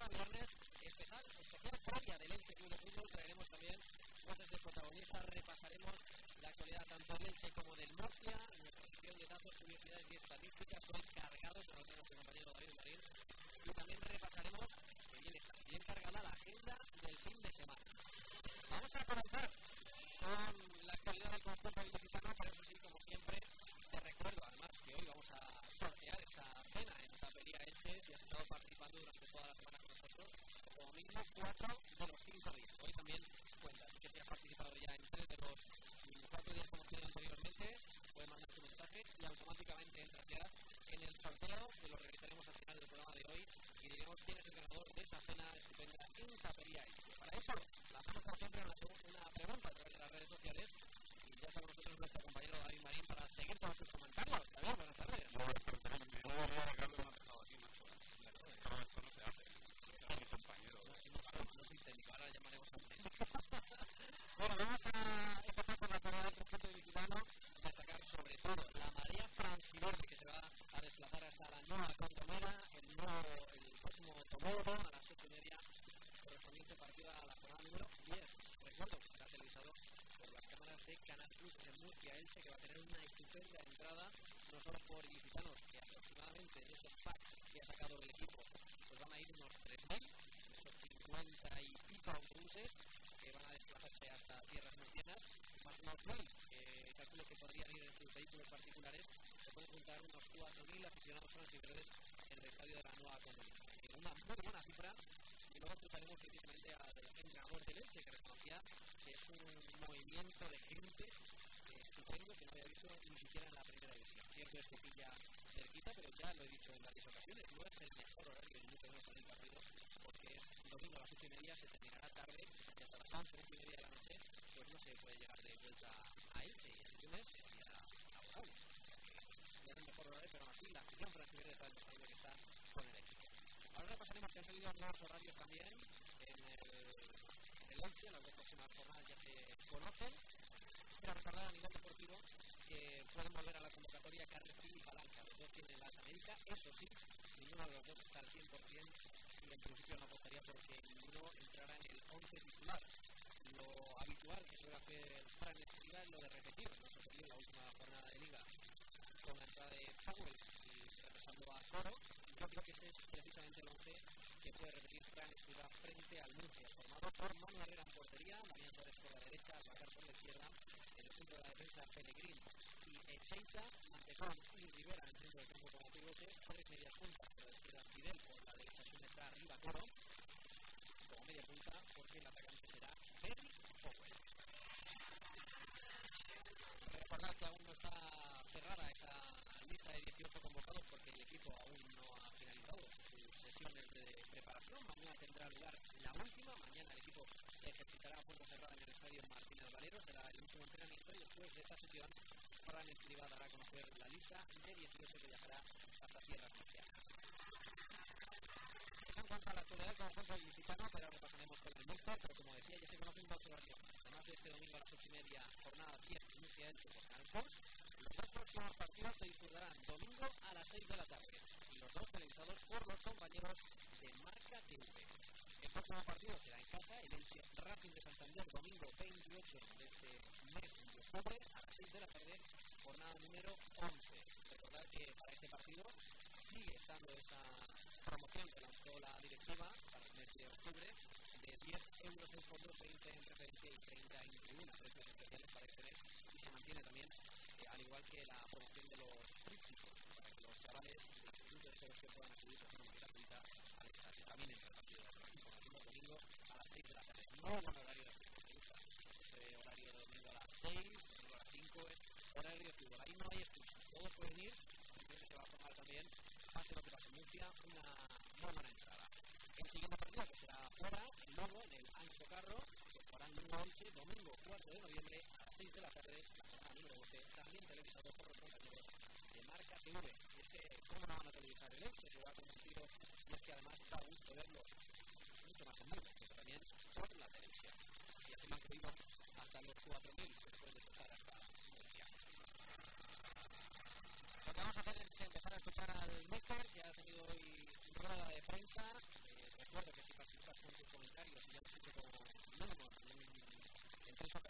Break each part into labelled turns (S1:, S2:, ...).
S1: cada viernes, especial previa del Elche Club de Fútbol. Traeremos también voces de protagonistas, repasaremos la actualidad tanto del Elche como del Murcia, nuestra sección de datos, curiosidades y estadísticas. Hoy cargados, como tiene nuestro compañero David Marín, y también repasaremos que viene bien cargada la agenda del fin de semana. Vamos a comenzar con la actualidad del conjunto ilicitano, pero eso sí, como siempre, te recuerdo además que hoy vamos a sortear esa cena en Tapería Elche. Si has estado participando durante toda la semana con nosotros, como mínimo 4 de los 5 días. Hoy también cuenta, así que si has participado ya en 3 de los 4 días como tiene anteriormente, puedes mandar tu mensaje y automáticamente entras ya en el sorteo, que lo realizaremos al final del programa de hoy y diremos quién es el ganador de esa cena estupenda en Tapería Elche. Para eso, lanzamos como siempre una pregunta a través de las redes sociales y ya está con nosotros nuestro compañero David Marín para seguir con sus comentarios. David, buenas tardes.
S2: No, Ricardo, me ha dejado aquí, macho. No, esto no se hace. Es mi compañero.
S1: No soy técnico, ahora llamaremos a un técnico. Bueno, vamos a empezar por la actualidad del conjunto ilicitano, destacar sobre todo la marea franciverde que se va a desplazar hasta la nueva Condomera, el próximo domingo a las 8:30, correspondiente partido a la jornada número 10. Recuerdo que será televisado por las cámaras de Canal Plus en Murcia Elche, que va a tener una estupenda entrada, no solo por ilicitanos, que aproximadamente de esos packs que ha sacado el equipo, pues van a ir unos 3.000, esos 50 y pico autobuses que van a desplazarse hasta tierras murcianas, más unos 1.000 que calculo que podrían ir en sus vehículos particulares. Se pueden juntar unos 4.000 aficionados franceses en el estadio de la Nueva Condomera. Una muy buena cifra. Y luego escucharemos precisamente al entrenador del Elche, que reconocía que es un movimiento de gente estupendo que no había visto ni siquiera en la primera división. Cierto es que pilla cerquita, pero ya lo he dicho en varias ocasiones, no es el mejor horario ni mucho menos para el partido, porque es domingo a las 8:30, se terminará tarde y hasta las 11:30 de la noche, pues no se puede llegar de vuelta a Elche, y el lunes es día laborable. No es el mejor horario, pero aún así la afición francesa está demostrando que está con el equipo. Ahora pasaremos que han salido nuevos horarios también en el Elche. Las dos próximas jornadas ya se conocen. Quiero recordar a nivel deportivo que pueden volver a la convocatoria Carrefour y Palanca. Los dos tienen la América. Eso sí, ninguno de los dos está al 100% y en principio no apostaría porque ninguno entrará en el 11 titular. Lo habitual que suele hacer Fran Escribá es lo de repetir. No se perdió en la última jornada de liga con la entrada de Powell y regresando a Coro. Yo creo que ese es precisamente el 11 que puede repetir Fran Escribá frente al Murcia, formado por Manu Herrera en portería, Damián Suárez por la derecha, Albacar por la izquierda, en el centro de la defensa Pellegrín y Echeita, Mantecón y Rivera en el centro del campo como pivotes, 3 medias puntas, por la izquierda Fidel, por la derecha Sumetra, arriba Coro, como media punta, porque el atacante será Perry Powell. Recordad que aún no está cerrada esa lista de 18 convocados porque el equipo aún no ha finalizado sus sesiones de preparación. Mañana tendrá lugar la última. Mañana el equipo se ejercitará a puerta cerrada en el estadio Martínez Valero. Será el último entrenamiento y después de esta sesión Fran Escribá dará a conocer la lista de 18 que viajará hasta tierras murcianas. Eso en cuanto a la actualidad del conjunto ilicitano, pero repasaremos con el míster, pero como decía, ya se conocen dos horarios. Además de este domingo a las 8:30, jornada 10, Murcia Elche por Canal Plus, los dos próximos partidos se disputarán domingo a las 6 de la tarde y los dos televisados por los compañeros de Marca TV. El próximo partido será en casa, el Elche Racing de Santander, domingo 28 de este mes de octubre a las 6 de la tarde, jornada número 11. Recordad que para este partido sigue estando esa promoción que lanzó la directiva para el mes de octubre de 10 euros en fondos, 20 en preferencia y 30 en tribuna, precios especiales para este mes, y se mantiene también, al igual que la promoción de los trípticos, para que los chavales del instituto de toros que puedan acudir de forma gratuita al estadio, también entre el partido de la domingo a las 6 de la tarde. No es un horario de fútbol, me gusta ese horario de domingo a las 6, domingo a las 5, es horario de fútbol, ahí no hay excusa, todos pueden ir, porque se va a formar también, pase lo que pase en Murcia, una muy buena entrada. El siguiente partido, que será fuera, el Lobo, en el Anxo Carro, que jugarán Elche, domingo 4 de noviembre a las 6 de la tarde, la jornada número 12, también televisado por los compañeros de Marca TV. Y es que, ¿cómo no van a televisar el Elche? Se va convencido, y es que además da gusto verlo mucho más en vivo, pero también por la televisión. Y así me han creído hasta los 4.000 después de empezar hasta Murcia. Lo que vamos a hacer es empezar a escuchar al míster, que ha tenido hoy rueda de prensa. Recuerdo que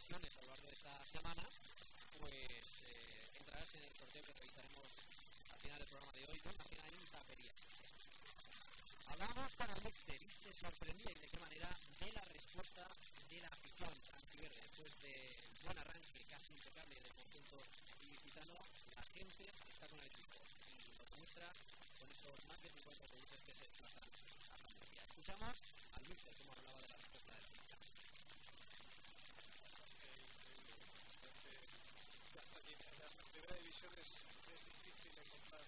S1: ocasiones a lo largo de esta semana, pues entrarás en el sorteo que realizaremos al final del programa de hoy de una cena en tapería. Hablábamos con el míster y se sorprendía, y de qué manera, de la respuesta de la afición franjiverde. Después del buen arranque casi impecable del conjunto ilicitano, la gente está con el equipo y lo demuestra con esos más de 50 autobuses que se desplazan hasta Murcia. Escuchamos al míster como hablaba de la respuesta de la afición.
S3: Hasta en primera división es difícil encontrar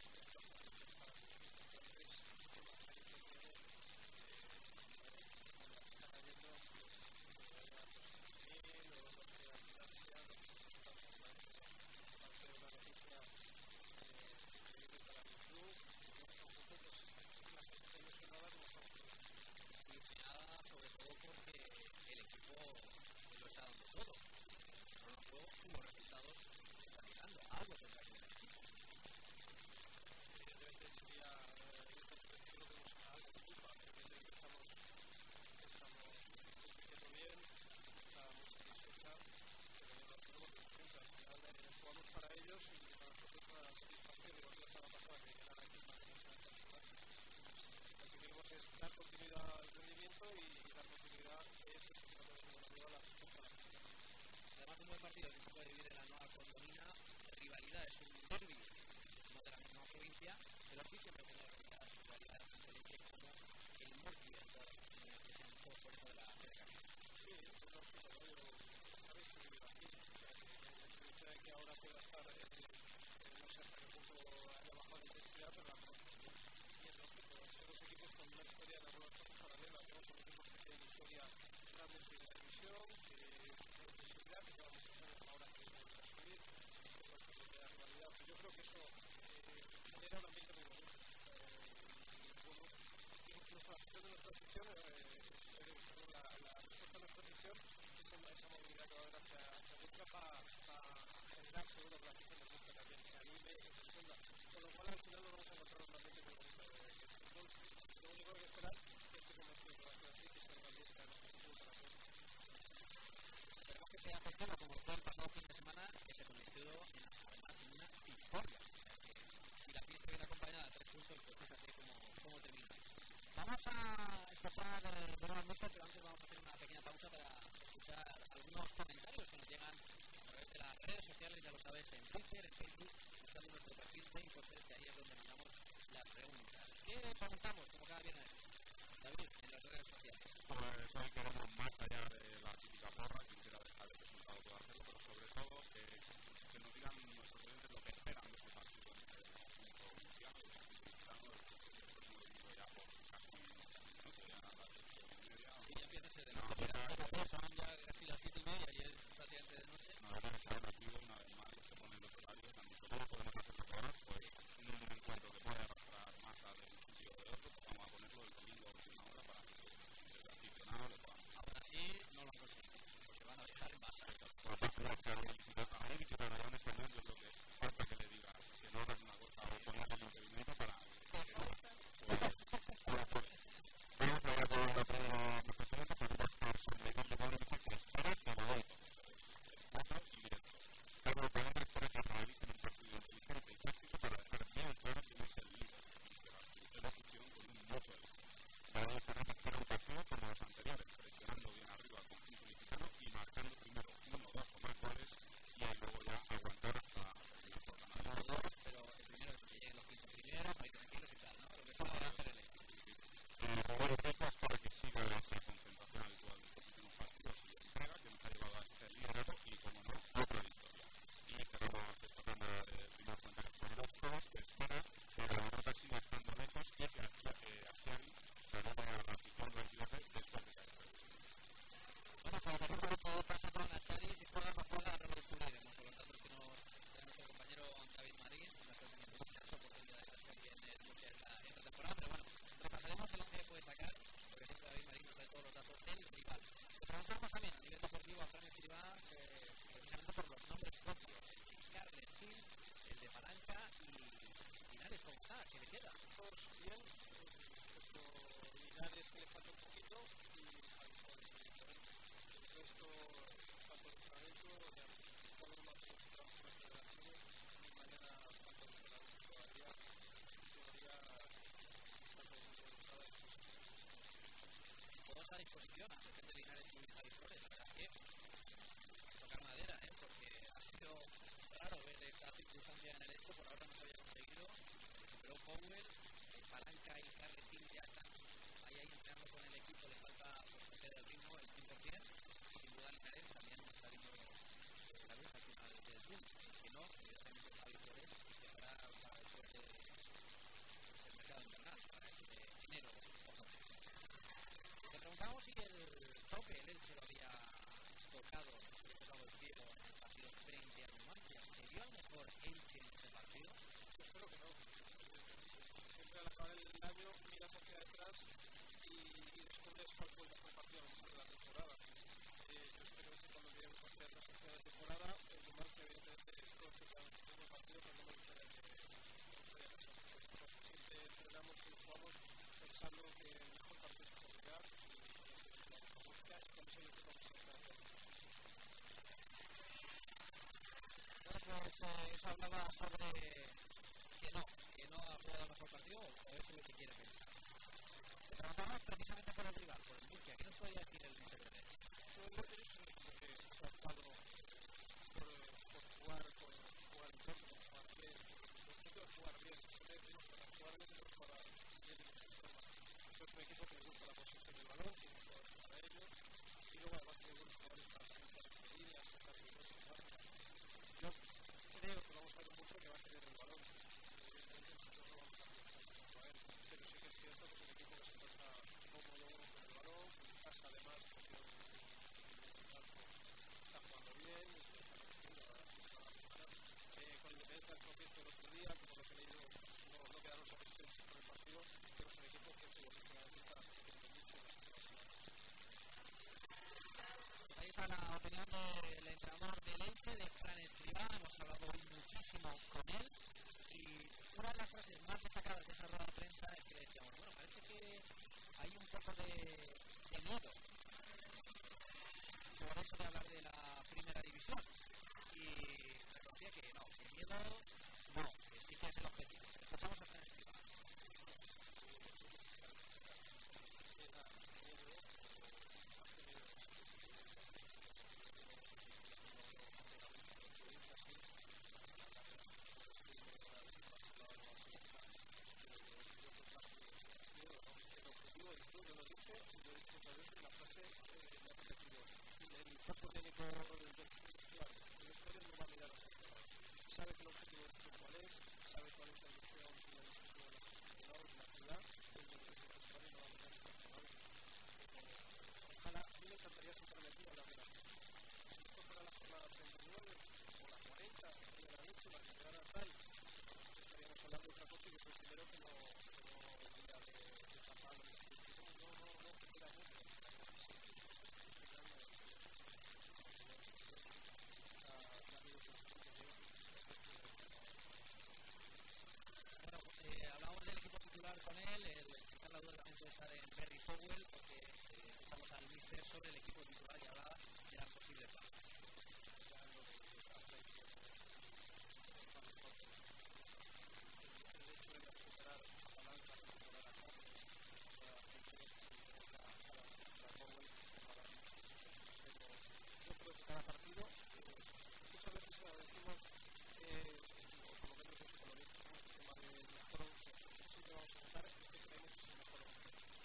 S1: ilusionada sobre todo porque el equipo lo está dando todo. No lo juego y los resultados están llegando. Algo tendrá que ver el equipo.
S3: Evidentemente sería creo que nos algo de culpa. Evidentemente estamos compitiendo bien, estamos satisfechos, pero no nos tenemos en cuenta. Al final jugamos para ellos y para nosotros una satisfacción, igual que la semana pasada, que llegar aquí para que nos hagan participar. Lo que queremos es dar continuidad al rendimiento y dar continuidad a ese sistema de arriba a la afición.
S1: Además, un buen partido que se puede vivir en la Nueva Condomina. Rivalidad es un derbi, no de la misma provincia, pero sí siempre tiene rivalidad de leche como el Murcia en todas las ocasiones que se han visto por eso de la cercanía.
S3: Sí, es lógico, ¿no? Sabes que he vivido aquí, el hecho de que ahora pueda estar, no sé hasta qué punto haya bajado la intensidad, pero la conozco muy bien. Y es lógico, son dos equipos con una historia en algunas cosas paralelas, ¿no? Son equipos que tienen historia grande en primera división, que tienen posibilidad, que llevan muchos años ahora que vuelven a subir, que puede ser de la rivalidad. Yo creo que eso genera un ambiente muy bonito. Bueno, nuestra afición de nuestra afición, la respuesta de nuestra afición, esa movilidad que va a haber hacia Murcia va a generar seguro que la afición de Murcia también se anime y responda. Con lo cual al final nos vamos a encontrar un ambiente muy bonito de fútbol. Lo único que hay que esperar es que convencido que va a ser así, que sea un ambiente que además es muy para todos.
S1: Esperemos que sea festivo como fue el pasado fin de semana, que se convirtió además en una victoria. O sea que si la fiesta viene acompañada de 3 puntos, pues fíjate cómo termina. Vamos a escuchar bueno al míster, pero antes vamos a hacer una pequeña pausa para escuchar algunos comentarios que nos llegan a través de las redes sociales, ya lo sabes, en Twitter, en Facebook, buscando nuestro perfil de Infocel, que ahí es donde mandamos las preguntas. ¿Qué preguntamos como cada viernes, David, en las redes sociales?
S2: Pues hoy queremos más allá de la típica porra, quien quiera dejar el resultado puede hacerlo, pero sobre todo que nos digan nuestros clientes lo que esperan de este partido entre el conjunto murciano y el conjunto ilicitano, el próximo domingo ya por casi un minuto, ya a las 8:30.
S1: Sí, ya empieza a ser de noche, son ya casi las 7:30 y es prácticamente de noche.
S2: No, debe ser motivo una vez más los que ponen los horarios, han dicho cómo podemos hacer mejoras, pues en un encuentro que puede arrastrar masa de un sitio o de otro, pues vamos a ponerlo el domingo a última hora para que el aficionado lo pueda.
S1: Aún así no lo conseguimos, porque van a dejar en masa.
S2: Por más que a un ilicitano ya en español, yo creo que falta que le diga que no hagan una cosa o ponerle un impedimento para que no. Vamos a ver con la primera representante para debatir sobre el gobierno que espera que lo haga. Otro y directo. Carlos Pérez espera que realicen un partido inteligente y táctico para dejar bien claro quién es el líder y que la opción con un mucho éxito. Para esperar que fuera un partido como los anteriores, presionando bien arriba al conjunto ilicitano y marcando primero 1, 2 o más goles y luego ya aguantar hasta la jornada.
S1: Pero el primero es que lleguen los 15 primeros, para ir tranquilos y tal, ¿no? Lo que estamos a hacer el equipo.
S2: Jugar fechas para que siga esa concentración habitual de los últimos partidos y entrega que nos ha llevado a este liderato y, como no, otra victoria. Y cerramos esta ronda de primer comentario con los pruebas que espera que la derrota siga estando lejos y que Axiari salude a la afición franjiverde después de caer.
S1: Bueno, pues veremos qué pasa con Achari, si juega o no juega, ahora lo descubriremos con los datos que nos da nuestro compañero David Marín, con las que teniendo muchas oportunidades Achari en el Murcia esta temporada, pero bueno, repasaremos el 11 que puede sacar, porque siempre David Marín nos da todos los datos del rival. Le preguntamos también a nivel deportivo a Fran Escribá, precisamente por los nombres propios, el de Carles Gil, el de Palanca y Linares, ¿cómo está? ¿Qué le queda?
S3: Todos bien, excepto Linares que le falta un poquito y Javi Moreno. El resto, tanto ya cuando no más trabajo con la federación y mañana tanto el entrenador todavía en teoría tanto el mundo de entrada
S1: todos a disposición, a de Linares y Javi Flores. La verdad es que tocar madera, porque ha sido raro ver esta circunstancia en el hecho, por ahora no se había conseguido. Pero Powell, Palanca y Carretín ya están ahí entrenando con el equipo, le falta coger el ritmo, el 100%, y sin duda Linares también está viendo la luz al final del túnel, que no, evidentemente Javi Flores empezará para después del mercado invernal, para ese de enero. Le preguntamos si el tope, el Elche lo había tocado el pie en el partido frente al Numancia. ¿Se vio a lo mejor Elche en ese partido?
S3: Yo espero que no. Siempre al acabar el año miras hacia detrás y descubres cuál fue el mejor partido de la temporada. Yo espero que cuando miremos hacia atrás hacia la temporada, el Numancia evidentemente todos tengamos un buen partido, pero no me gustaría que siempre entrenamos y jugamos pensando que el mejor partido es jugar y buscar con ese equipo
S1: pues eso hablaba sobre que no ha jugado el mejor partido, o eso es lo que quiere pensar. Le preguntamos precisamente por el rival, por el Murcia. ¿Qué nos podría decir el míster de Leche?
S3: El Murcia es un equipo que se ha jugado por jugar en torno, por jugar bien, por jugar bien, siempre decimos para jugar bien, pero para bien de muchas formas. Es un equipo que le gusta la posición del balón, tiene jugadores para ello, y luego además tiene buenos jugadores para calentar las líneas, para que no se marca. Yo creo que vamos a ver un Murcia que va a tener el balón. Evidentemente nosotros no vamos a a él, pero sí que es cierto que es un equipo que se encuentra cómodo con el balón, que en casa además está jugando bien y se está repitiendo la semana. Con independencia del tropiezo del otro día, que por lo que he leído no quedaron satisfechos con el partido, pero es un equipo que futbolísticamente está repitiendo mucho en las últimas semanas.
S1: Ahí está la opinión del entrenador de Leche, de Fran Escribá. Hemos hablado hoy muchísimo con él y una de las frases más destacadas de esa rueda de prensa es que le decíamos, bueno, parece que hay un poco de miedo por eso de hablar de la primera división, y reconocía que no, que miedo no, que sí que es el objetivo. Escuchamos a Fran Escribá.
S3: Yo lo dije y lo he dicho otra vez en la frase la repetido. El cuerpo técnico del claro, el vestuario no va a mirar hacia atrás. Sabe que el objetivo es cuál es, sabe cuál es la ilusión y el objetivo de los aficionados de la ciudad, el vestuario no va a mirar hacia atrás. Ojalá, a mí me encantaría sentarme aquí a hablar de la gente. Si esto fuera la jornada 39 o la 40, sería la última, que quedara tal, estaríamos hablando de otra cosa y yo soy primero que no diga de tapar lo que se dice. No, que queda mucho.
S1: Bueno, hablamos del equipo titular con él, quizá la duda también puede estar en Berry Powell, porque escuchamos al míster sobre el equipo titular y hablaba de las posibles bajas.
S3: El hecho de recuperar a Palanca, recuperar a Carlos, recuperar a gente, a Powell, yo creo que cada partido, muchas veces decimos, o por lo menos eso con lo mismo, el tema de mejor 11, siempre vamos a votar el que creemos que es el mejor 11.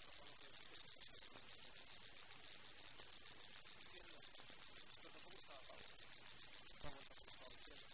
S3: Pero tampoco estaba Pau. Pau tampoco estaba diciendo,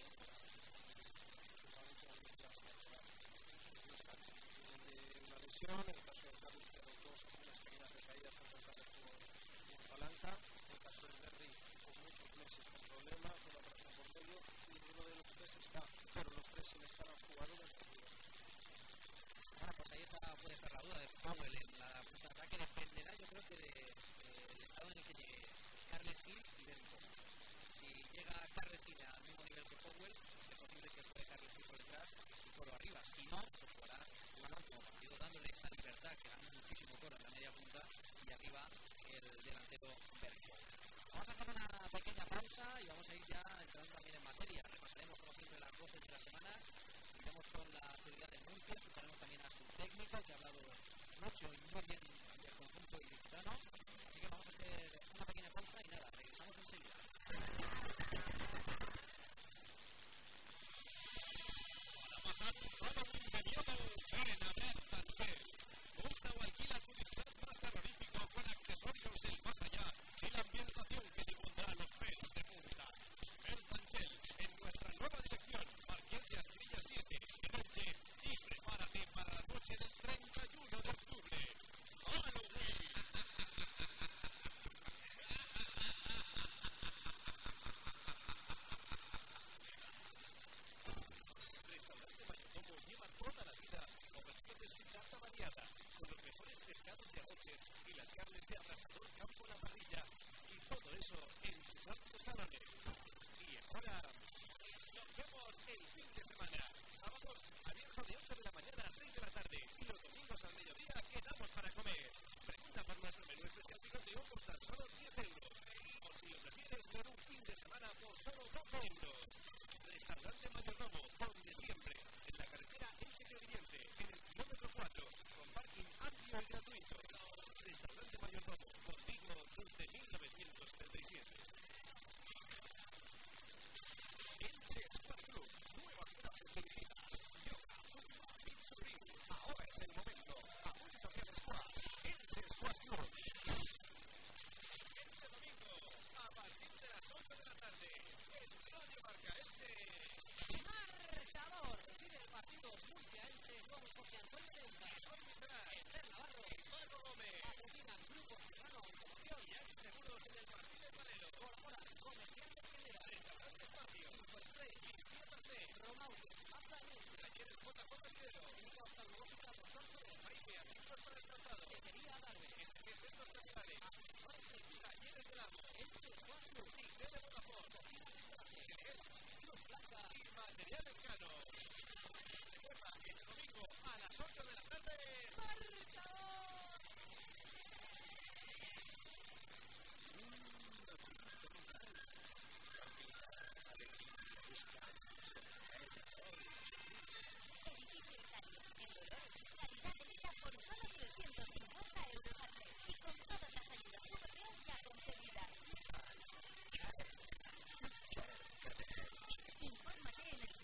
S3: una lesión, en el caso de Carlos quedaron unas pequeñas recaídas en el caso de Palanca, en el caso de Berry con muchos meses con problemas, con la operación por medio, y ninguno de los tres está, pero los tres sin estar han jugado en el partido.
S1: Bueno, pues ahí puede estar la duda de Powell en la punta de ataque, dependerá yo creo que del estado en el que llegue Carles Gil y Berry Powell. Si llega Carles Gil al mismo nivel que Powell, es posible que juegue Carles Gil por detrás y por arriba. Si no, pues jugará un último partido dándole esa libertad que gana muchísimo Toro en la media punta y arriba el delantero Berry Powell. Vamos a hacer una pequeña pausa y vamos a ir ya entrando también en materia. Repasaremos como siempre las voces de la semana. Iremos con la actualidad del Murcia, escucharemos también a su técnico que ha hablado mucho y muy bien del conjunto ilicitano. Así que vamos a hacer una pequeña pausa y nada, regresamos enseguida.
S4: Para pasar un Halloween de miedo, ven a ver Tansel. Busca o alquila tu disfraz más terrorífico con accesorios del más allá y la ambientación que te pondrá los pelos de punta. Ven Tansel en nuestra nueva dirección, Marqués de Asprilla 7, en Elche, y prepárate para la noche del 31 de octubre. ¡Halloween! Restaurante Mayordomo lleva toda la vida ofreciéndote su carta variada, con los mejores pescados de arroces y las carnes de abrasador campo a la parrilla, y todo eso en sus amplios salones. Y ahora, sorteamos el fin de semana. Sábados abierto de 8 de la mañana a 6 de la tarde, y los domingos al mediodía quedamos para comer. Pregunta por nuestro menú especial picoteo por tan solo 10 euros. O si lo prefieres, por un fin de semana por solo 12 euros. Restaurante Mayordomo, donde siempre, en la carretera Elche-Crevillente, en el kilómetro 4, con parking amplio y gratuito. Restaurante Mayordomo, contigo desde 1937. Elche Squash Club, nuevas clases dirigidas, yoga, zumba, pinsurín. Ahora es el momento. Apunta hacia el squash. Elche Squash Club. Este domingo, a partir de las 8 de la tarde, el Radio Marca Elche.
S1: Marcador, recibe el partido Murcia-Elche con José Antonio Denza, Esther Navarro,
S4: Paco Gómez,
S1: patrocinan Grupo Serrano Automoción
S4: y hay seguros en el Martínez Valero.
S1: Colaboran Comerciantes General,
S4: Restaurante Espacio,
S1: Infospray,
S4: Fíjate,
S1: Romaute, Plaza Elche,
S4: talleres JJ Rivero,
S1: Clínica Oftalmológica Doctor Soler,
S4: Jaime, artículos para el tratado,
S1: Tejería Adarve,
S4: SG Centros Capitales,
S1: Ascensores Selvi,
S4: talleres del agua,
S1: Elche Squash Club,
S4: y Tele Vodafone,
S1: Cocinas y Clase, Club Plaza
S4: y Materiales Cano. Recuerda que este domingo a las 8 de la tarde.
S1: ¡Marcador!
S5: Edificio Italia, en Dolores, calidad de vida por solo 350 euros al mes y con todas las ayudas europeas ya concedidas. Infórmate en el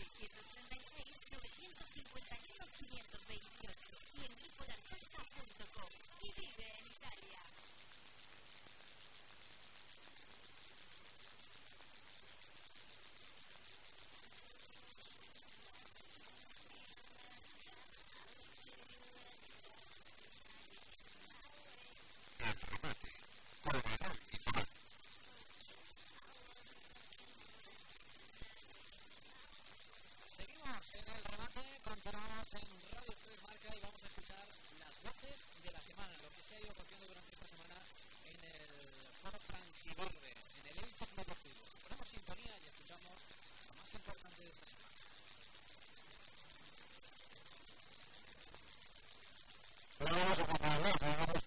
S5: 636-951-528 y en ripolarcosta.com y vive en Italia.
S2: El remate, con Manuel y Fran.
S1: Seguimos en el remate, continuamos en Radio 3 Marca y vamos a escuchar las voces de la semana, lo que se ha ido cogiendo durante esta semana en el foro Franquiverde, en el Elche Club de Fútbol. Ponemos sintonía y escuchamos lo más importante de esta semana.
S2: Ahora vamos a continuar, digamos,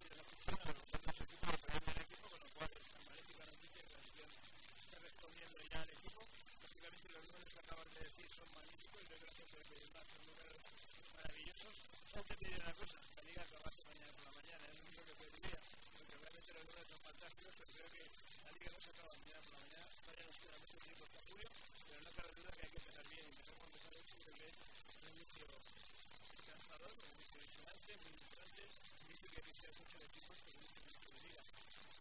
S3: Está respondiendo ya al equipo. Prácticamente los números que acaban de decir son magníficos. Yo creo que siempre pedir más son números maravillosos. Solo te pedir una cosa: la liga acabase mañana por la mañana. Es lo único que pediría, porque realmente los números son fantásticos. Pero creo que la liga no se acaba mañana por la mañana. Todavía nos queda mucho tiempo hasta julio, pero no cabe duda que hay que empezar bien. Y empezar cuando empezar el Chile, que es un inicio esperanzador, un inicio ilusionante, muy importante. Un inicio que visita muchos equipos que en este inicio de liga.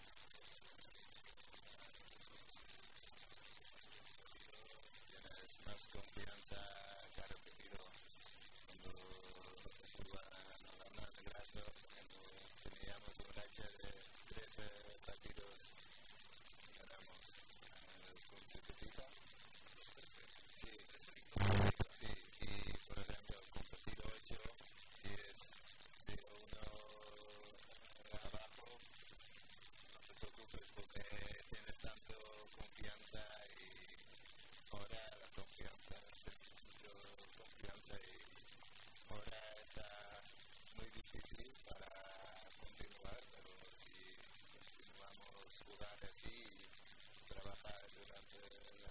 S6: Tienes más confianza que ha repetido cuando estuvo en la de Graso, cuando teníamos un racha de 13 partidos ganamos consecutiva. Los 13. Sí, sí, y por ejemplo, con partido 8, si es 0-1 abajo, no te preocupes porque tienes tanto confianza y ahora la confianza, mucho confianza y ahora está muy difícil para continuar, pero si continuamos a jugar así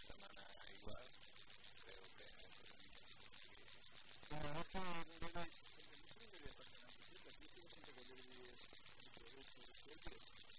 S6: semana igual, creo que podemos seguir.
S3: La verdad que no veis, porque no creo que haya pasado siempre, aquí tengo siempre que yo viví mucho derecho de suerte,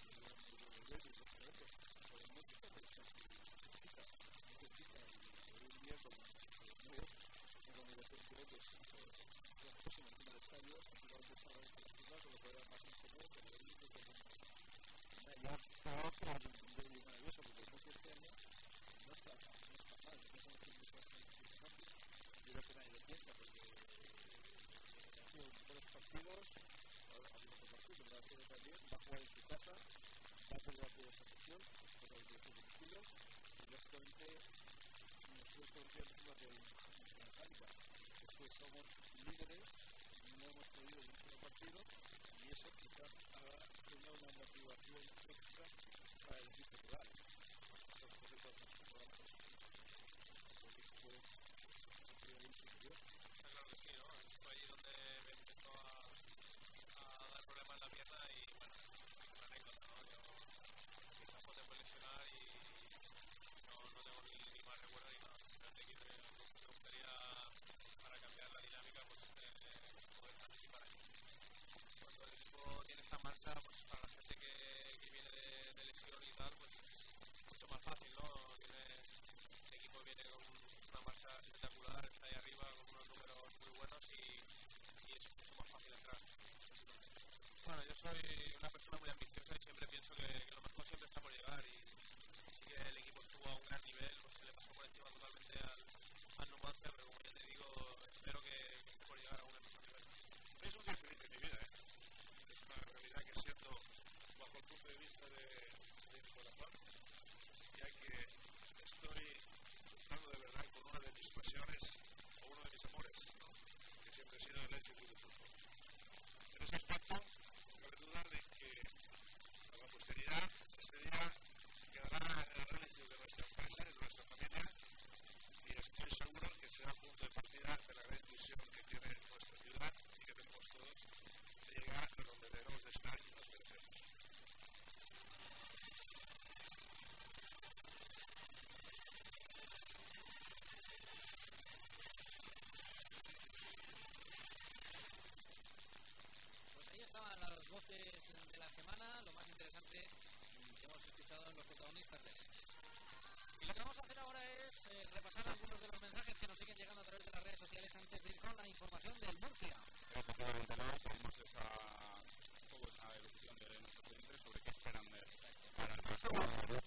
S3: somos líderes, no hemos podido en un solo partido y eso quizás tenga una motivación extra para el equipo rural.
S7: Claro que sí, ¿no? Fue allí donde me empezó a dar problemas en la pierna y bueno, una anécdota, ¿no? Yo quizás puedo lesionar y no tengo ni más recuerdo ni nada. Simplemente que me gustaría, para cambiar la dinámica, pues poder participar allí. Cuando el equipo tiene esta marcha, pues para la gente que viene de lesión y tal, pues es mucho más fácil, ¿no? El equipo viene con una marcha espectacular, está ahí arriba con unos números muy buenos y es mucho más fácil entrar. Bueno, yo soy una persona muy ambiciosa y siempre pienso que lo mejor siempre está por llegar y sí que el equipo estuvo a un gran nivel, pues se le pasó por encima totalmente al Numancia, pero como ya te digo, espero que esté por llegar a un mejor nivel.
S4: Es un día feliz en mi vida, ¿eh? Es una realidad que siento bajo el punto de vista de mi corazón, ya que estoy luchando de verdad con una de mis pasiones o uno de mis amores, ¿no? Que siempre ha sido el Elche Club de Fútbol. En ese aspecto, no cabe dudar de que a la posteridad este día quedará en el análisis de nuestra empresa y de nuestra familia y estoy seguro que será punto de partida de la gran ilusión que tiene nuestra ciudad y que tenemos todos de llegar a donde debemos de estar y nos merecemos.
S1: Pues ahí estaban las voces de la semana, lo más interesante que hemos escuchado en los protagonistas del Elche. Y lo que vamos a hacer ahora es repasar algunos de los mensajes que nos siguen llegando a través de las redes sociales antes de ir con la información del Murcia.
S2: Efectivamente, no tenemos esa evolución de nuestros clientes sobre qué esperan de para el próximo.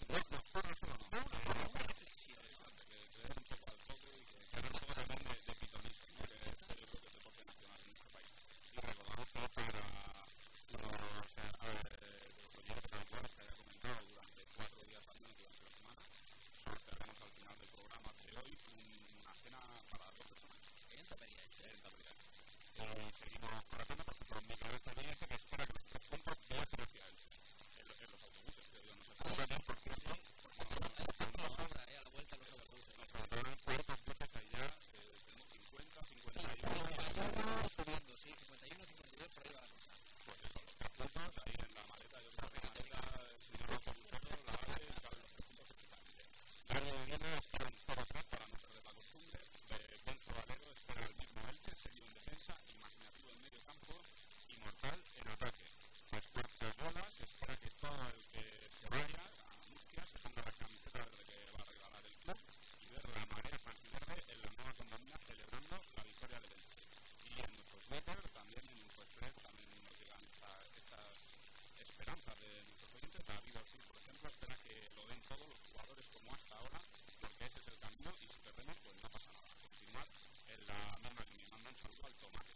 S2: Una reflexión, que den un poco al toque y que hagan un poco también de pitonizo, ¿no? Que es yo creo que es el deporte nacional en nuestro país. Y recordamos que para de los oyentes habituales que haya comentado durante 4 días al menos durante la semana, sortearemos al final del programa de hoy una cena para 2 personas.
S1: En Tapería.
S2: Seguimos corriendo, por ejemplo, Miguel también dice que espera que los 3 puntos viajen hacia él. En los autobuses, creo yo, no sé. Porque
S1: nos sobra, a la vuelta los autobuses.
S2: Nos sobran cuántos veces que ya tenemos 50, 51
S1: subiendo, sí, 51, 52 por ahí va la cosa.
S2: Pues eso, los 3 puntos, ahí en la maleta, yo creo que el señor autobusero la abre y caben los 3 puntos perfectamente. La año que viene espera un 0-3 para no perder la costumbre. Benzo Valero espera el mismo Elche, serio en defensa, imaginativo en medio campo y mortal en ataque. Después Bolas espera que todo el que se vaya a Murcia se ponga la camiseta verde que va a regalar el club y ver la marea franquiverde en la nueva condamina celebrando la victoria del Elche. Y en nuestro Twitter, también en nuestro thread, también nos llegan estas esperanzas de nuestros oyentes. David Ortiz, por ejemplo, espera que lo den todos los jugadores como hasta ahora, porque ese es el camino y si perdemos, pues no pasa nada. Continuar en la misma línea. Manda un saludo al tomate.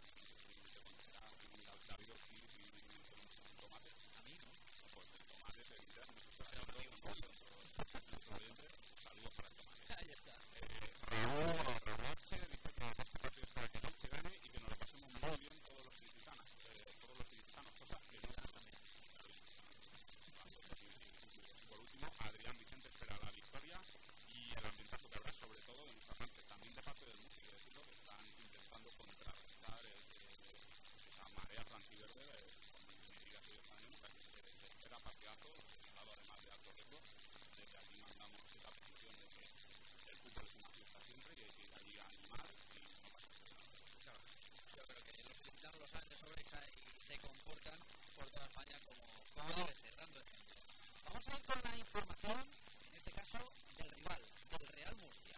S2: David Ortiz y un tomate.
S1: A mí, ¿no?
S2: Pues el tomate se dice, nuestro oyente. Saludos para el tomate.
S1: Ahí está.
S2: Raúl H dice que este partido espera que el Elche gane y que nos lo pasemos muy bien todos los ilicitanos, cosa que no también. Y por último, Adrián Vicente espera la victoria y el ambientazo que habrá, sobre todo de nuestra parte, también de parte del Murcia, quiero decirlo, que están intentando contrarrestar esa marea franquiverde con medidas que ellos también, o sea que se espera partidazo, dado además de alto riesgo. Desde aquí mandamos esta petición de que fútbol es una fiesta siempre y hay que ir allí a animar y no pasa nada.
S1: Claro, yo creo que los ilicitanos lo saben de sobra y se comportan por toda España como debe ser, dando ejemplo. Vamos a ir con la información, en este caso, del rival, del Real Murcia.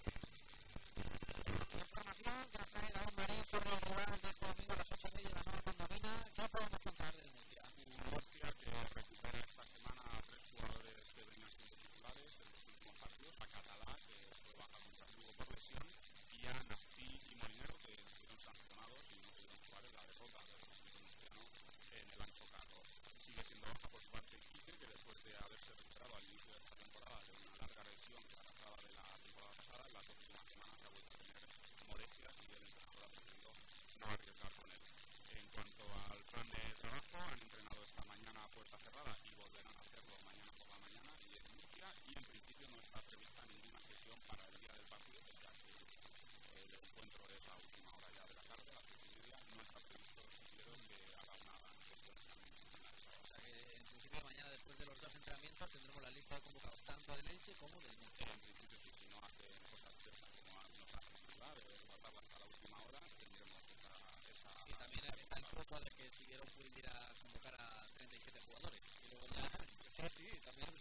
S1: La información que nos trae David Marín sobre el rival de este domingo a las 8:30 de la noche con Domina. ¿Qué podemos contar del Murcia?
S2: Un Murcia que recupera esta semana a 3 jugadores que venían siendo titulares en los últimos partidos, a Catalá, que fue baja contra Lugo por lesión, y a Nafti y Molinero, que estuvieron sancionados y no pudieron jugar en la derrota del conjunto murciano en el Ancho Carro. Sigue siendo baja por su parte Quique, que después de haberse recuperado al inicio de esta temporada de una larga lesión arrastrada de la temporada pasada, en las dos últimas semanas ha vuelto a tener molestias y el entrenador ha preferido no arriesgar con él. En cuanto al plan de trabajo, han entrenado esta mañana a puerta cerrada y volverán a hacerlo mañana por la mañana y en Murcia, y en principio no está prevista ninguna sesión para el día del partido, ya que el encuentro es a última hora ya de la tarde, a las 3:30, no está previsto siquiera que haga nada en
S1: O sea que en principio mañana, después de los dos entrenamientos, tendremos la lista de convocados tanto del Elche como del Murcia.
S2: En principio sí, si no hace cosas ciertas como nos hace regular, guardarla hasta la última hora, tendremos esa
S1: sí, también está el truco de que siguieron pueden ir a convocar a 37 jugadores y luego ya sí, también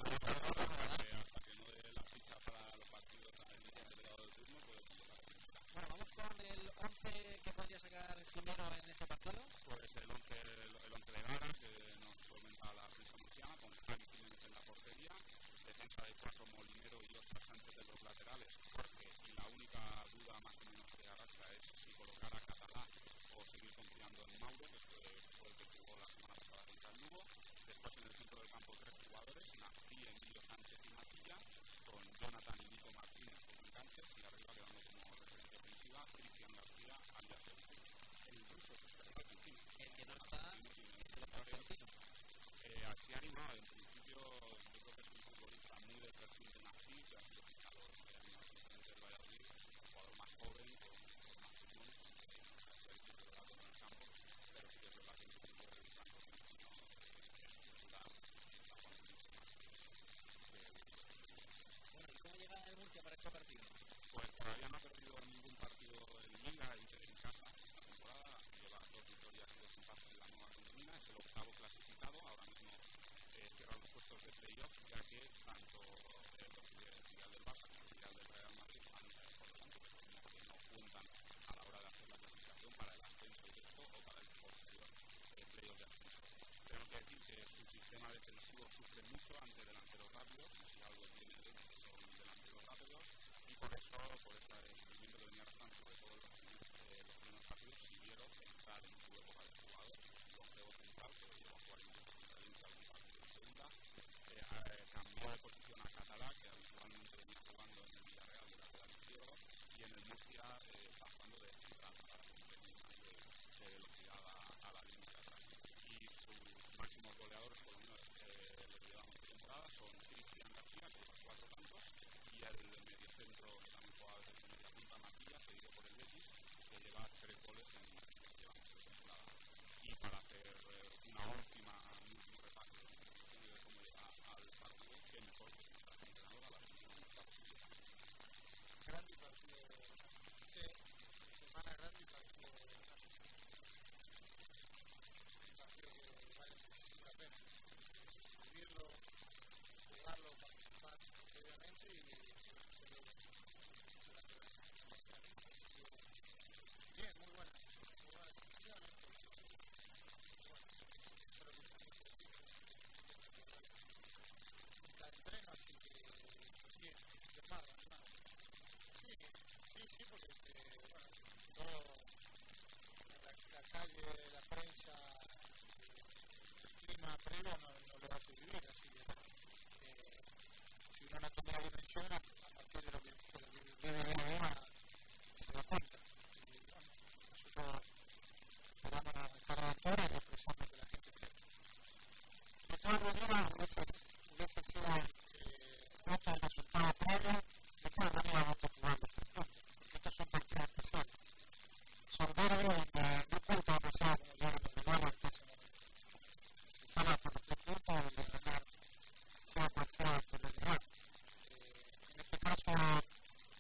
S2: hasta que no dé la ficha para los partidos al día del delegado del turno puede convocar.
S1: Bueno, vamos con el 11 que podría sacar Simero en ese partido.
S2: Pues el 11 de Gara, que nos comenta la prensa murciana, con Javi Jiménez en la portería, defensa de 4 Molinero y Oscar Sánchez de los laterales, Jorge, y la única duda más o menos que arrastra es si colocar a Catalá o seguir confiando en Mauro, que fue el que jugó la semana pasada contra el Lugo. Después en el centro del campo 3 jugadores, Nafti, Emilio Sánchez y Matilla, con Jonathan y Nico Martínez como enganches, y arriba quedando como referencia ofensiva Cristian García, alias el ruso,
S1: el que no está argentino.
S2: Achiari no, en principio yo creo que es un futbolista muy del perfil de Nafti, que ha sido fichado este año al del Valladolid, un jugador más joven, con más fútbol, que no ha sido en el campo, pero sí que es verdad que en principio el campo argentino es titular y está jugando mucho más.
S1: Bueno, ¿y cómo llega el Murcia para este partido?
S2: Pues todavía no ha perdido ningún partido en Liga en casa esta temporada, lleva 2 victorias y 2 empates en la nueva Condomina, es el octavo clasificado, ahora mismo cierra los puestos de playoff, ya que tanto el filial del Barça como el filial del Real Madrid van por delante, pero como que no cuentan a la hora de hacer la clasificación para el ascenso directo o para el posterior playoff de ascenso. Tenemos que decir que su sistema defensivo sufre mucho ante delanteros rápidos, y si algo tiene de hecho son delanteros rápidos, y por eso, por este sufrimiento que venía arrastrando sobre todo los primeros partidos, siguieron entrar en su época de jugador, longevo central, que llegó a jugar incluso contra el Inter algún partido en segunda, cambió de posición a Catalá, que habitualmente venía jugando en el Villarreal de lateral izquierdo, y en el Murcia está jugando de central para tener más de velocidad a la línea de atrás. Y sus máximos goleadores, por lo menos lo que llevamos de temporada, son Cristian García, que lleva 4 tantos, y el mediocentro que también juega desde media punta, Matías, seguido por el Betis, que lleva 3 goles en llevamos de temporada. Y para hacer un último repaso de cómo llega al partido, que mejor que nuestra entrenadora, la señora Marta Posibilidad.
S3: Grande partido, semana grande partido que vale muchísimo la pena vivirlo, jugarlo, participar previamente y bien, muy buena sensación. La entreno, así que bien, firmado. Sí, porque bueno, todo la calle, la prensa, el clima previo no lo hace vivir, así que si uno no toma la dimensión, a partir de lo que vive uno se da cuenta. Y bueno, nosotros esperamos estar a la altura y expresamos que la gente cree. De todas maneras, hubiese sido otro resultado previo, de todas maneras vamos a jugar los 3 puntos, porque estos son partidos especiales. Son derbis donde no cuenta demasiado como ya lo terminamos, entonces se sale por los 3 puntos y de ganar sea cual sea por realidad. En este caso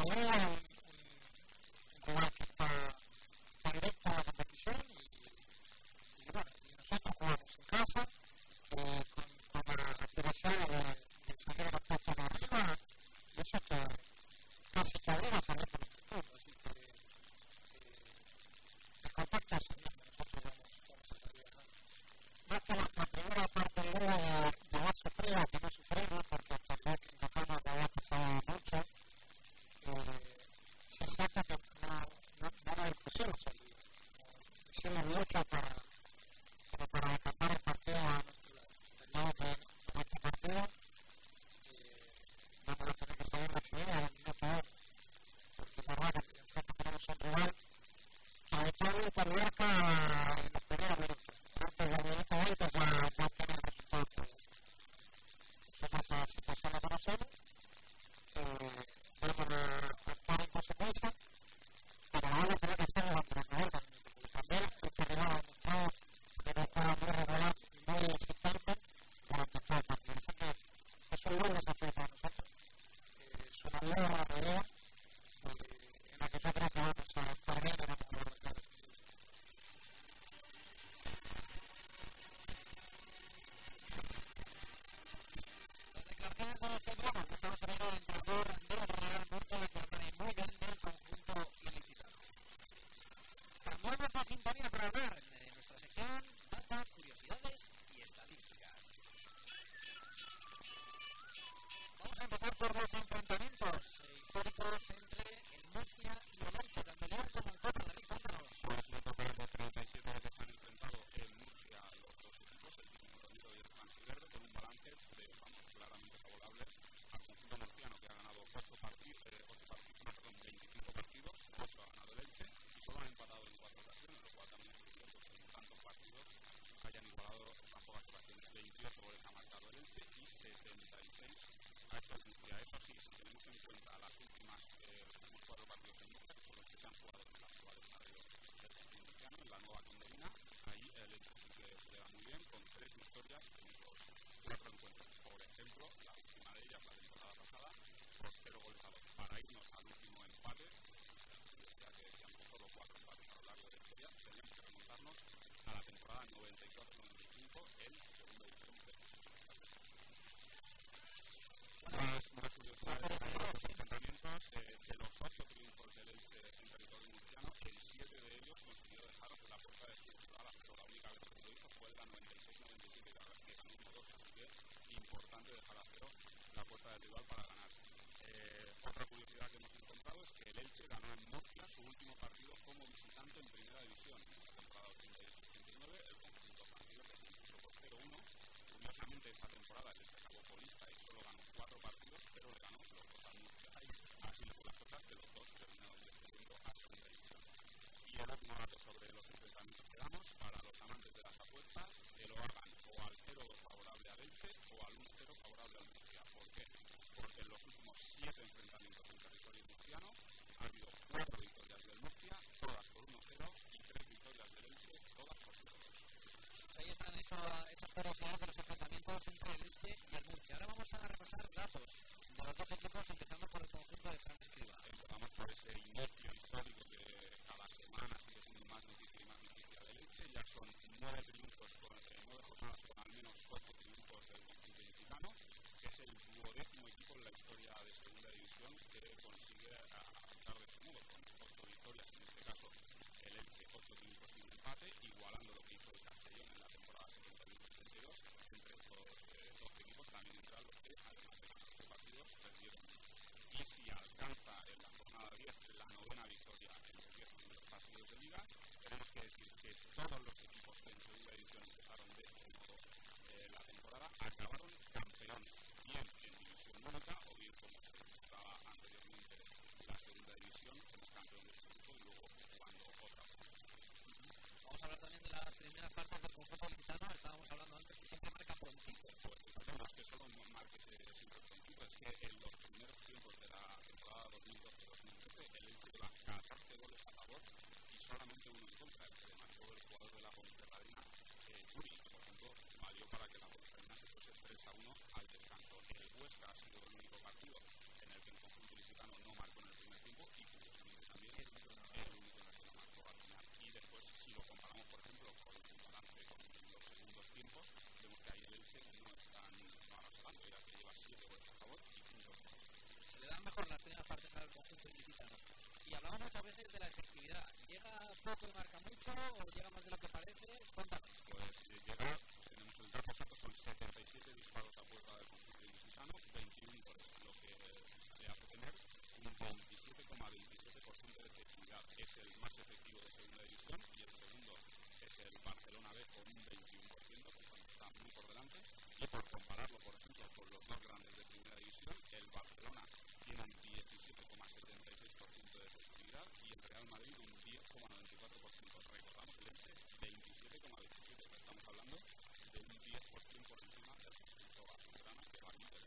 S2: primer ejemplo, por el compararse con los segundos tiempos, vemos que ahí el Elche no están arrastrando, ya que lleva 7 goles a favor y 5 goles.
S1: Se le dan mejor las primeras partes al conjunto ilicitano. Y hablamos muchas veces de la efectividad. ¿Llega poco y marca mucho o llega más de lo que parece? Cuéntanos.
S2: Pues llega, tenemos el dato exacto, son 77 disparos a puerta del conjunto ilicitano, 21 goles, lo que le hace tener un 27,27% de efectividad. Es el más efectivo de segunda división y el segundo es el Barcelona B con un 21%, que está muy por delante. Y por compararlo, por ejemplo, con los dos grandes de primera división, el Barcelona tiene un 17,76% de efectividad y el Real Madrid un 10,94%. Recordamos el Elche 27,27%. Estamos hablando de un 10% por encima del conjunto barcelona que va a líder.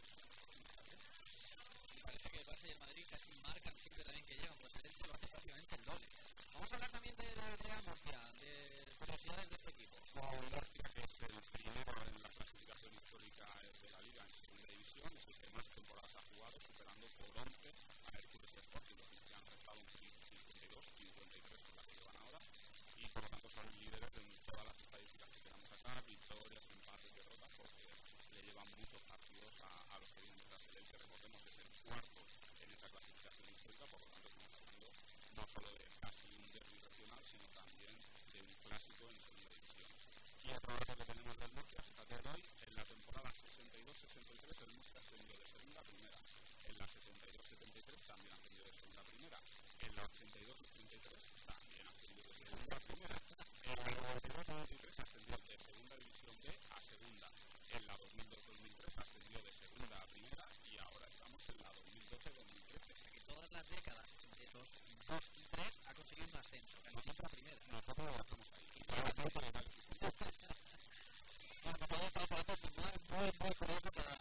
S1: Parece que el Barça y el Madrid casi marcan siempre también que llegan, pues el Elche lo hace prácticamente el doble. Vamos a hablar también del Real Murcia, de curiosidades de este equipo.
S2: Murcia, que es el primero en la clasificación histórica de la Liga en segunda división, es el que más temporadas ha jugado, superando por 11 a Hércules Sporting, los que han restado un 52-53 por la que llevan ahora, y por lo tanto son líderes en todas las estadísticas que queramos sacar, victorias, empates, derrotas, porque le llevan muchos partidos a los que vienen detrás del Elche. Recordemos que es el cuarto en esa clasificación histórica, por lo tanto estamos hablando no solo de casi un derbi regional, sino también de un clásico en segunda división. Y el programa que tenemos del Murcia, fíjate hoy, en la temporada 62-63 el Murcia ascendió de segunda a primera, en la 72-73 también ascendió de segunda a primera, en la 82-83 también ascendió de segunda a primera, en la 92-93 ascendió de segunda división B a segunda, en la 2002-2003 ascendió de segunda a primera y ahora estamos en la 2012-2013.
S1: Que todas las décadas de 2 y 3 ha conseguido un ascenso, casi siempre a primera.
S2: Nosotros lo hacemos ahí. Y para el tiempo de Madrid.
S1: Bueno, pues ahí estamos hablando sin duda muy curioso para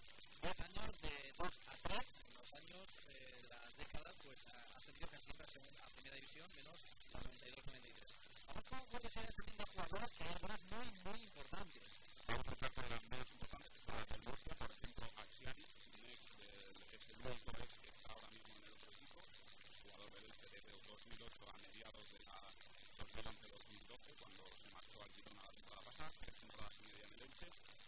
S1: 10 años de 2 a 3. En los años, las décadas, pues ha ascendido casi siempre a primera división, menos la 92-93. Vamos con curiosidades también de jugadores, que hay algunas muy importantes.
S2: Vamos a empezar con las menos importantes, que son las del Murcia, por ejemplo, Axiari, un ex es el único ex que está ahora mismo en el otro equipo, jugador del Elche desde 2008 a mediados de la 2011-2012, cuando se marchó al Girona la temporada pasada, 3 temporadas y media en el Elche,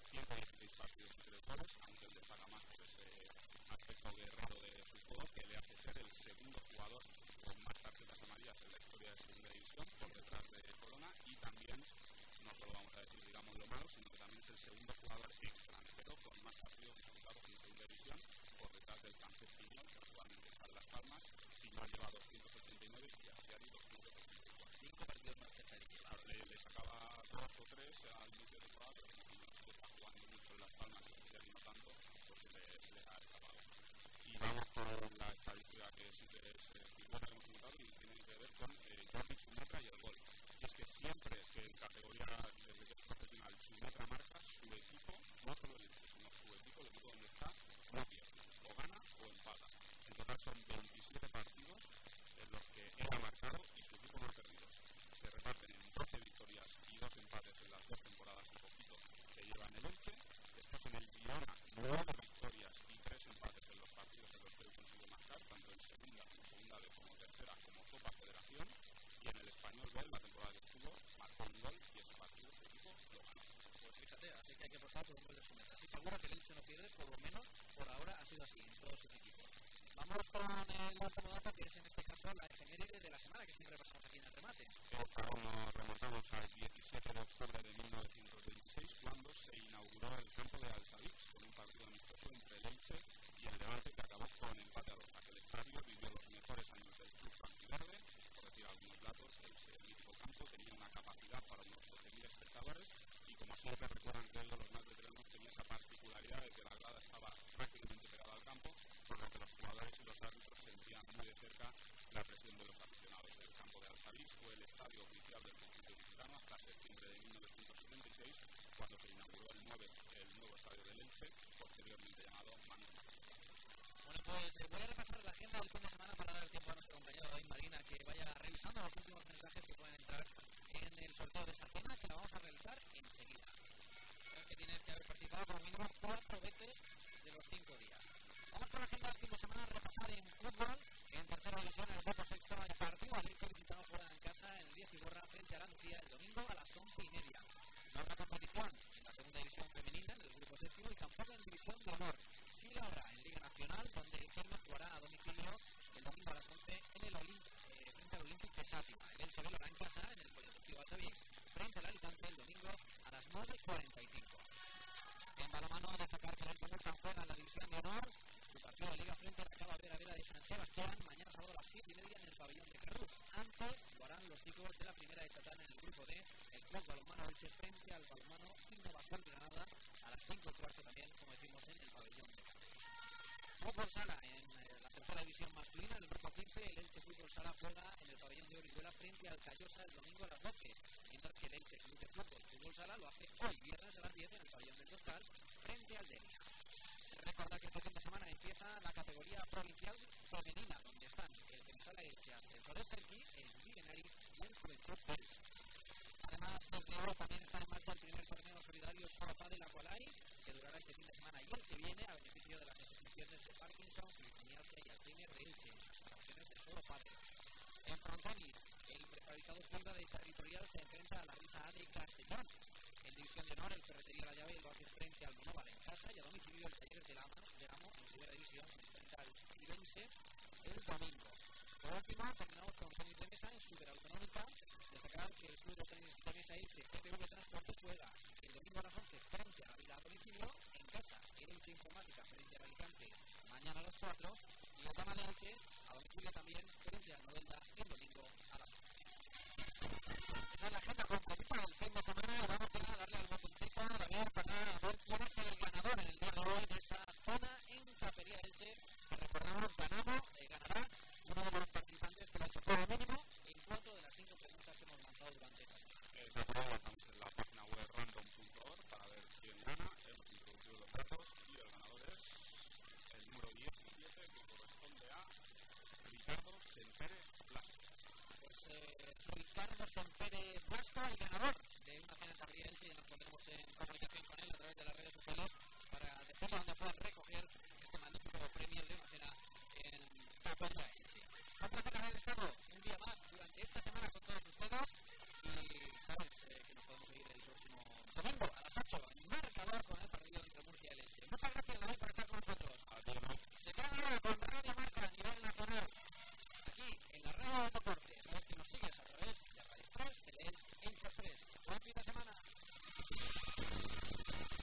S2: 116 partidos y 3 goles, aunque él destaca más por ese aspecto guerrero de su juego, que le hace ser el segundo jugador con más tarjetas amarillas en la historia de segunda división, por detrás de Corona, y también, no solo vamos a decir, digamos, lo malo, sino que también es el segundo jugador extranjero con más partidos disputados en segunda división, por detrás del francés Piñol, que actualmente está en Las Palmas. Piñol lleva 289 y Axiari 284.
S1: 5 partidos más que Axiari.
S2: Claro, le sacaba 2 o 3 al inicio de temporada, pero como no está jugando mucho en Las Palmas y Axiari no tanto, porque le ha escapado. Y vamos con la estadística que sí que es figura que hemos comentado y tiene que ver con Jordi Chumetra y el gol. Y es que siempre que en categoría desde que es profesional Chumetra marca, su equipo, no solo el Elche, sino su equipo, el equipo donde está, no pierde, o gana o empata. En total son 27 partidos en los que él ha marcado y su equipo no ha perdido. Se reparten en 12 victorias y 2 empates en las 2 temporadas y poquito que lleva en el Elche. Después en el Girona, 9 victorias y 3 empates en los partidos en los que él consigue marcar, tanto en segunda B como tercera, como Copa Federación. Y en el Español B, la temporada que estuvo, marcó un gol y ese partido su equipo lo ganó.
S1: Pues fíjate, así que hay que apostar por un gol de Chumetra. Así seguro que el Elche no pierde, por lo menos por ahora ha sido así en todos sus equipos. Vamos con el último dato, que es en este caso la efeméride de la semana, que siempre pasamos aquí en el remate.
S2: Nos remontamos al 17 de octubre de 1926, cuando se inauguró el campo de Altavix, con un partido amistoso entre el Elche y el Levante, que acabó con empate a 2. Aquel estadio vivió los mejores años del club franquiverde. Por decir algunos datos, el mítico campo tenía una capacidad para unos 12.000 espectadores y, como siempre recuerdan, creo los más veteranos, tenía esa particularidad de que la grada estaba prácticamente pegada al campo, por lo que los jugadores y los árbitros sentían muy de cerca la presión de los aficionados. El campo de Altavix fue el estadio oficial del conjunto ilicitano hasta septiembre de 1976, cuando se inauguró el nuevo estadio del Elche, posteriormente llamado Manuel Martín.
S1: Bueno, pues voy a repasar la agenda del fin de semana para dar tiempo a nuestro compañero David Marina que vaya revisando los últimos mensajes que pueden entrar en el sorteo de esta cena, que la vamos a realizar enseguida. Creo que tienes que haber participado por mínimo 4 veces de los 5 días. Vamos con la agenda del fin de semana a repasar en fútbol En tercera división, el grupo sexto, el partido al Elche visitado fuera en casa en el 10 Iborra frente a la Lucía el domingo a las 11:30. No habrá competición en la segunda división femenina, en el grupo séptimo, y tampoco en división de honor. Sí la habrá en Liga Nacional, donde el Gelma jugará a domicilio el domingo a las 11 en el frente al Olympic de Sátiva. El Elche lo hará en casa en el Polideportivo Altavix frente al Alicante el domingo a las 9:45. En balonmano, destacar que el Elche Murcia juega en la división de honor su partido de Liga frente a la Cava Vera de San Sebastián mañana sábado a las 7:30 en el pabellón de Carrús. Antes lo harán los chicos de la primera estatal en el grupo D, el Club Balonmano Elche frente al Balonmano Innovación de Granada a las 5:15 también, como decimos, en el pabellón de Carrús. Fútbol Sala en la tercera división masculina, en el grupo 15, el Elche Fútbol Sala juega en el pabellón de Orihuela frente al Callosa el domingo a las 12, mientras que el Elche Club de Fútbol Sala lo hace hoy viernes a las 10 en el pabellón del Toscal frente al Denia. Recordad que este fin de semana empieza la categoría provincial femenina, donde están el Tenisala Elche, el Torres Sergi, el Vigenari y el Juventud Elche. Además, desde hoy también está en marcha el primer torneo solidario Soropa de la Cualay, que durará este fin de semana y el que viene a beneficio de las asociaciones de Parkinson, fibromialgia y Alzheimer de Elche, las instalaciones de Soropa. En frontenis, el prefabricado Fulda de Territorial se enfrenta a la Risa A de Castellón. En división de honor, el Ferretería La Llave lo hace frente al Monóvar en casa y a domicilio el Taller del Amo en primera división se enfrenta al Tribense el domingo. Por último, terminamos con tenis de mesa en Superautonómica. Destacar que el Club de Tenis de Mesa Elche TPV Transportes juega el domingo a las 11 frente a la Vila a domicilio en casa. El Elche Informática frente al Alicante mañana a las 4 y el Dama de Elche a domicilio también frente al Novelda el domingo a las 11. Esa es la agenda completa del fin de semana y vamos a darle al botoncito a ver para ver quién es el ganador en el día de hoy de esa zona en Tapería Elche, que recordamos ganará uno de los participantes que lo ha hecho por lo mínimo en 4 de las 5 preguntas que hemos lanzado durante esta semana.
S2: Se acuerdan en la página web random.org para ver quién gana. Hemos introducido los datos y el ganador es el número 17, que corresponde a Ricardo Sempere Blasco.
S1: Pues Ricardo Sempere Blasco, el ganador de una cena en Tapería Elche, y nos pondremos en comunicación con él a través de las redes sociales para decirle dónde puede recoger este magnífico premio de una cena en Tapería Elche. Un placer haber estado un día más durante esta semana con todos ustedes y sabes que nos podemos seguir el próximo domingo a las 8 en marcador con el partido entre Murcia y Elche. Muchas gracias, David, por estar con nosotros. Se quedan ahora con Radio Marca a nivel nacional aquí en la Radio de Deportes. Sabes que nos sigues a través de Radio Express, Elche, Info Express. Buen fin de semana.